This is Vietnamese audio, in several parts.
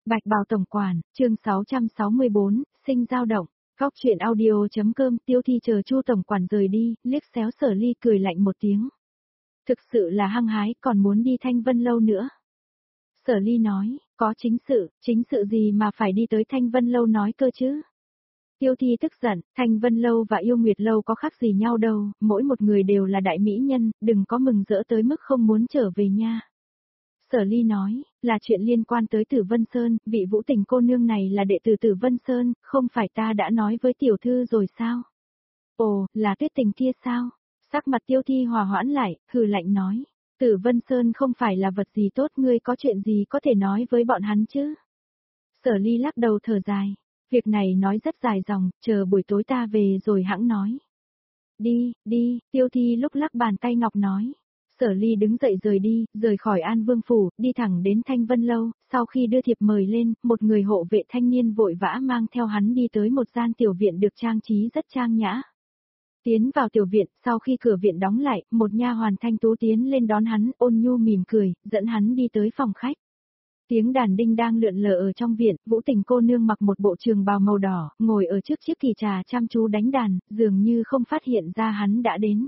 Bạch Bào Tổng Quản, chương 664, sinh dao động. Góc chuyện audio.com. Tiêu Thi chờ Chu Tổng Quản rời đi, liếc xéo Sở Ly cười lạnh một tiếng. Thực sự là hăng hái, còn muốn đi Thanh Vân Lâu nữa. Sở Ly nói, có chính sự gì mà phải đi tới Thanh Vân Lâu nói cơ chứ? Tiêu Thi tức giận, Thanh Vân Lâu và Yêu Nguyệt Lâu có khác gì nhau đâu, mỗi một người đều là đại mỹ nhân, đừng có mừng rỡ tới mức không muốn trở về nha. Sở Ly nói, là chuyện liên quan tới Tử Vân Sơn, vị Vũ Tình cô nương này là đệ tử Tử Vân Sơn, không phải ta đã nói với tiểu thư rồi sao? Ồ, là Tuyết Tình kia sao? Sắc mặt Tiêu Thi hòa hoãn lại, hừ lạnh nói, Tử Vân Sơn không phải là vật gì tốt, ngươi có chuyện gì có thể nói với bọn hắn chứ? Sở Ly lắc đầu thở dài, việc này nói rất dài dòng, chờ buổi tối ta về rồi hãng nói. Đi, Tiêu Thi lúc lắc bàn tay ngọc nói. Sở Ly đứng dậy rời đi, rời khỏi An Vương Phủ, đi thẳng đến Thanh Vân Lâu, sau khi đưa thiệp mời lên, một người hộ vệ thanh niên vội vã mang theo hắn đi tới một gian tiểu viện được trang trí rất trang nhã. Tiến vào tiểu viện, sau khi cửa viện đóng lại, một nha hoàn thanh tú tiến lên đón hắn, ôn nhu mỉm cười, dẫn hắn đi tới phòng khách. Tiếng đàn đinh đang lượn lờ ở trong viện, Vũ Tình cô nương mặc một bộ trường bào màu đỏ, ngồi ở trước chiếc kỳ trà chăm chú đánh đàn, dường như không phát hiện ra hắn đã đến.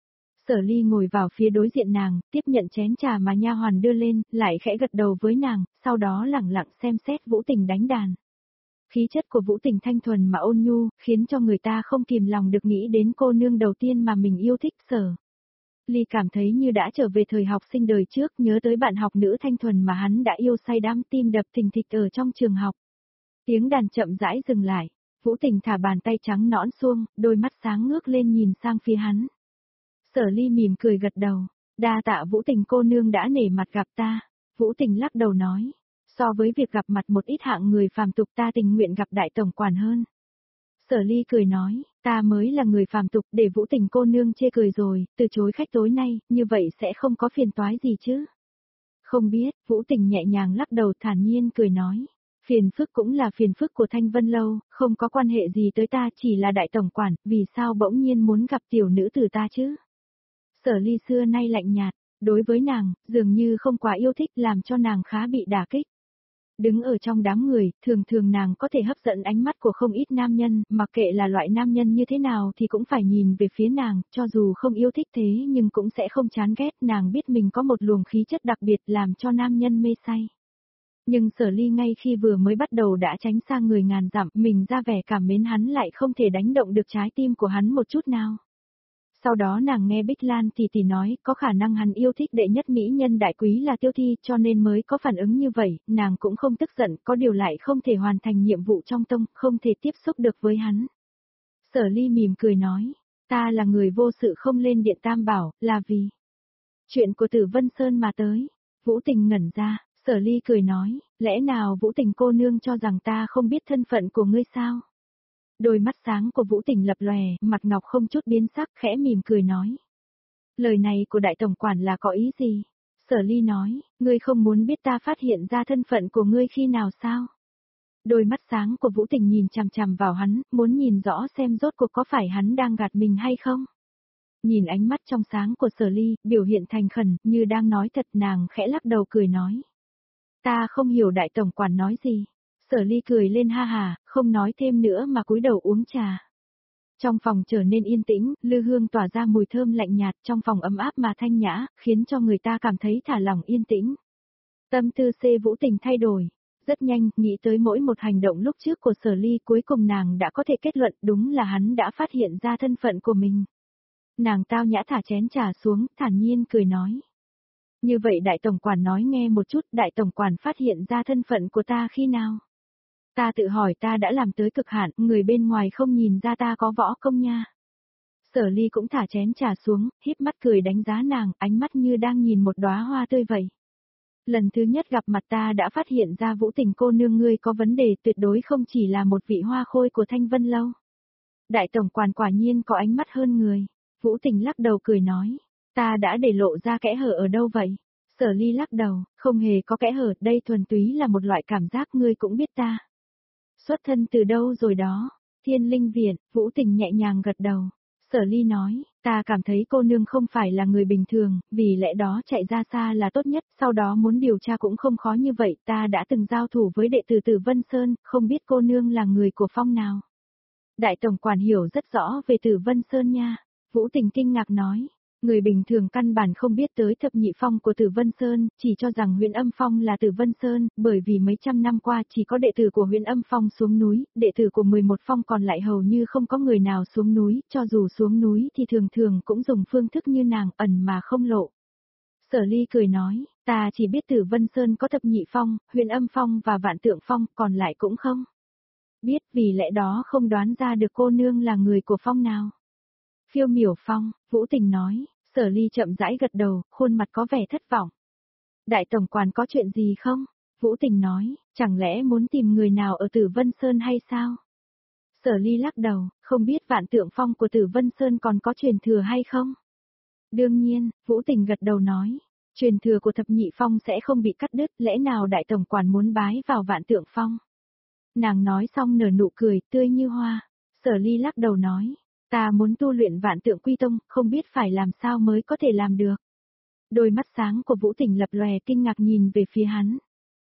Sở Ly ngồi vào phía đối diện nàng, tiếp nhận chén trà mà nha hoàn đưa lên, lại khẽ gật đầu với nàng, sau đó lẳng lặng xem xét Vũ Tình đánh đàn. Khí chất của Vũ Tình thanh thuần mà ôn nhu, khiến cho người ta không kìm lòng được nghĩ đến cô nương đầu tiên mà mình yêu thích. Sở Ly cảm thấy như đã trở về thời học sinh đời trước, nhớ tới bạn học nữ thanh thuần mà hắn đã yêu say đắm, tim đập thình thịch ở trong trường học. Tiếng đàn chậm rãi dừng lại, Vũ Tình thả bàn tay trắng nõn xuông, đôi mắt sáng ngước lên nhìn sang phía hắn. Sở Ly mỉm cười gật đầu, đa tạ Vũ Tình cô nương đã nể mặt gặp ta. Vũ Tình lắc đầu nói, so với việc gặp mặt một ít hạng người phàm tục ta tình nguyện gặp đại tổng quản hơn. Sở Ly cười nói, ta mới là người phàm tục, để Vũ Tình cô nương chê cười rồi, từ chối khách tối nay, như vậy sẽ không có phiền toái gì chứ. Không biết, Vũ Tình nhẹ nhàng lắc đầu thản nhiên cười nói, phiền phức cũng là phiền phức của Thanh Vân Lâu, không có quan hệ gì tới ta, chỉ là đại tổng quản, vì sao bỗng nhiên muốn gặp tiểu nữ tử ta chứ? Sở Ly xưa nay lạnh nhạt, đối với nàng, dường như không quá yêu thích, làm cho nàng khá bị đả kích. Đứng ở trong đám người, thường thường nàng có thể hấp dẫn ánh mắt của không ít nam nhân, mặc kệ là loại nam nhân như thế nào thì cũng phải nhìn về phía nàng, cho dù không yêu thích thế nhưng cũng sẽ không chán ghét, nàng biết mình có một luồng khí chất đặc biệt làm cho nam nhân mê say. Nhưng Sở Ly ngay khi vừa mới bắt đầu đã tránh xa người ngàn dặm, mình ra vẻ cảm mến hắn lại không thể đánh động được trái tim của hắn một chút nào. Sau đó nàng nghe Bích Lan tỷ nói, có khả năng hắn yêu thích đệ nhất mỹ nhân đại quý là Tiêu Thi, cho nên mới có phản ứng như vậy, nàng cũng không tức giận, có điều lại không thể hoàn thành nhiệm vụ trong tông, không thể tiếp xúc được với hắn. Sở Ly mỉm cười nói, ta là người vô sự không lên điện Tam Bảo, là vì chuyện của Tử Vân Sơn mà tới. Vũ Tình ngẩn ra, Sở Ly cười nói, lẽ nào Vũ Tình cô nương cho rằng ta không biết thân phận của ngươi sao? Đôi mắt sáng của Vũ Tình lập lòe, mặt ngọc không chút biến sắc, khẽ mỉm cười nói. Lời này của đại tổng quản là có ý gì? Sở Ly nói, ngươi không muốn biết ta phát hiện ra thân phận của ngươi khi nào sao? Đôi mắt sáng của Vũ Tình nhìn chằm chằm vào hắn, muốn nhìn rõ xem rốt cuộc có phải hắn đang gạt mình hay không? Nhìn ánh mắt trong sáng của Sở Ly, biểu hiện thành khẩn, như đang nói thật, nàng khẽ lắc đầu cười nói. Ta không hiểu đại tổng quản nói gì. Sở Ly cười lên ha hà, không nói thêm nữa mà cúi đầu uống trà. Trong phòng trở nên yên tĩnh, lư hương tỏa ra mùi thơm lạnh nhạt, trong phòng ấm áp mà thanh nhã, khiến cho người ta cảm thấy thả lỏng yên tĩnh. Tâm tư Vũ Tình thay đổi. Rất nhanh, nghĩ tới mỗi một hành động lúc trước của Sở Ly, cuối cùng nàng đã có thể kết luận đúng là hắn đã phát hiện ra thân phận của mình. Nàng tao nhã thả chén trà xuống, thản nhiên cười nói. Như vậy đại tổng quản nói nghe một chút, đại tổng quản phát hiện ra thân phận của ta khi nào? Ta tự hỏi ta đã làm tới cực hạn, người bên ngoài không nhìn ra ta có võ công nha. Sở Ly cũng thả chén trà xuống, híp mắt cười đánh giá nàng, ánh mắt như đang nhìn một đóa hoa tươi vậy. Lần thứ nhất gặp mặt ta đã phát hiện ra Vũ Tình cô nương ngươi có vấn đề, tuyệt đối không chỉ là một vị hoa khôi của Thanh Vân Lâu. Đại tổng quản quả nhiên có ánh mắt hơn người. Vũ Tình lắc đầu cười nói, ta đã để lộ ra kẽ hở ở đâu vậy? Sở Ly lắc đầu, không hề có kẽ hở, đây thuần túy là một loại cảm giác, ngươi cũng biết ta. Xuất thân từ đâu rồi đó? Thiên Linh Viện. Vũ Tình nhẹ nhàng gật đầu. Sở Ly nói, Ta cảm thấy cô nương không phải là người bình thường, vì lẽ đó chạy ra xa là tốt nhất, sau đó muốn điều tra cũng không khó như vậy, ta đã từng giao thủ với đệ tử Tử Vân Sơn, không biết cô nương là người của phong nào. Đại tổng quản hiểu rất rõ về Tử Vân Sơn nha. Vũ Tình kinh ngạc nói. Người bình thường căn bản không biết tới thập nhị phong của Tử Vân Sơn, chỉ cho rằng huyện Âm Phong là Tử Vân Sơn, bởi vì mấy trăm năm qua chỉ có đệ tử của huyện Âm Phong xuống núi, đệ tử của 11 phong còn lại hầu như không có người nào xuống núi, cho dù xuống núi thì thường thường cũng dùng phương thức như nàng ẩn mà không lộ. Sở Ly cười nói, ta chỉ biết Tử Vân Sơn có thập nhị phong, huyện Âm Phong và Vạn Tượng Phong, còn lại cũng không biết, vì lẽ đó không đoán ra được cô nương là người của phong nào. Phiêu Miểu Phong, Vũ Tình nói. Sở Ly chậm rãi gật đầu, khuôn mặt có vẻ thất vọng. Đại tổng quản có chuyện gì không? Vũ Tình nói, chẳng lẽ muốn tìm người nào ở Tử Vân Sơn hay sao? Sở Ly lắc đầu, không biết Vạn Tượng Phong của Tử Vân Sơn còn có truyền thừa hay không? Đương nhiên, Vũ Tình gật đầu nói, truyền thừa của thập nhị phong sẽ không bị cắt đứt, lẽ nào đại tổng quản muốn bái vào Vạn Tượng Phong? Nàng nói xong nở nụ cười tươi như hoa. Sở Ly lắc đầu nói, ta muốn tu luyện Vạn Tượng Quy Tông, không biết phải làm sao mới có thể làm được. Đôi mắt sáng của Vũ Tình lập lòe kinh ngạc nhìn về phía hắn.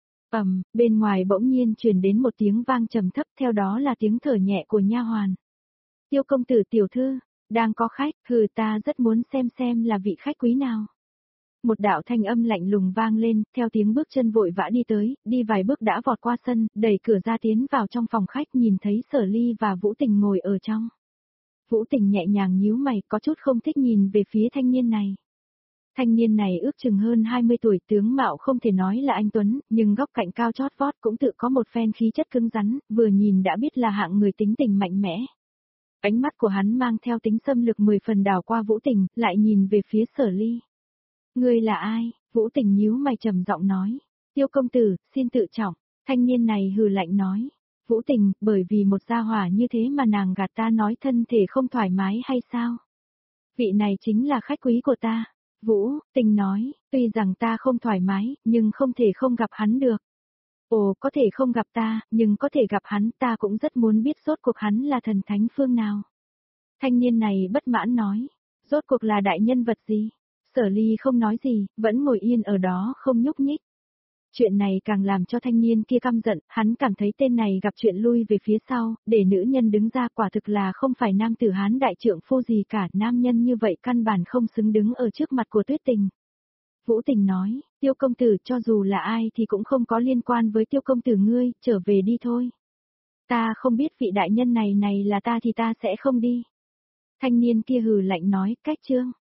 Bên ngoài bỗng nhiên truyền đến một tiếng vang trầm thấp, theo đó là tiếng thở nhẹ của nha hoàn. Tiêu công tử tiểu thư, đang có khách, ta rất muốn xem là vị khách quý nào. Một đạo thanh âm lạnh lùng vang lên, theo tiếng bước chân vội vã đi tới, đi vài bước đã vọt qua sân, đẩy cửa ra tiến vào trong phòng khách, nhìn thấy Sở Ly và Vũ Tình ngồi ở trong. Vũ Tình nhẹ nhàng nhíu mày, có chút không thích nhìn về phía thanh niên này. Thanh niên này ước chừng hơn 20 tuổi, tướng mạo không thể nói là anh tuấn, nhưng góc cạnh cao chót vót cũng tự có một phen khí chất cứng rắn, vừa nhìn đã biết là hạng người tính tình mạnh mẽ. Ánh mắt của hắn mang theo tính xâm lược 10 phần đảo qua Vũ Tình, lại nhìn về phía Sở Ly. Ngươi là ai? Vũ Tình nhíu mày trầm giọng nói. Tiêu công tử, xin tự trọng. Thanh niên này hừ lạnh nói. Vũ Tình, bởi vì một gia hỏa như thế mà nàng gạt ta nói thân thể không thoải mái hay sao? Vị này chính là khách quý của ta. Vũ Tình nói, tuy rằng ta không thoải mái, nhưng không thể không gặp hắn được. Ồ, có thể không gặp ta, nhưng có thể gặp hắn, ta cũng rất muốn biết rốt cuộc hắn là thần thánh phương nào. Thanh niên này bất mãn nói, rốt cuộc là đại nhân vật gì? Sở Ly không nói gì, vẫn ngồi yên ở đó không nhúc nhích. Chuyện này càng làm cho thanh niên kia căm giận, hắn cảm thấy tên này gặp chuyện lui về phía sau, để nữ nhân đứng ra quả thực là không phải nam tử Hán đại trượng phu gì cả, nam nhân như vậy căn bản không xứng đứng ở trước mặt của Tuyết Tình. Vũ Tình nói, Tiêu công tử cho dù là ai thì cũng không có liên quan với Tiêu công tử ngươi, trở về đi thôi. Ta không biết vị đại nhân này là ta thì ta sẽ không đi. Thanh niên kia hừ lạnh nói, cách chương.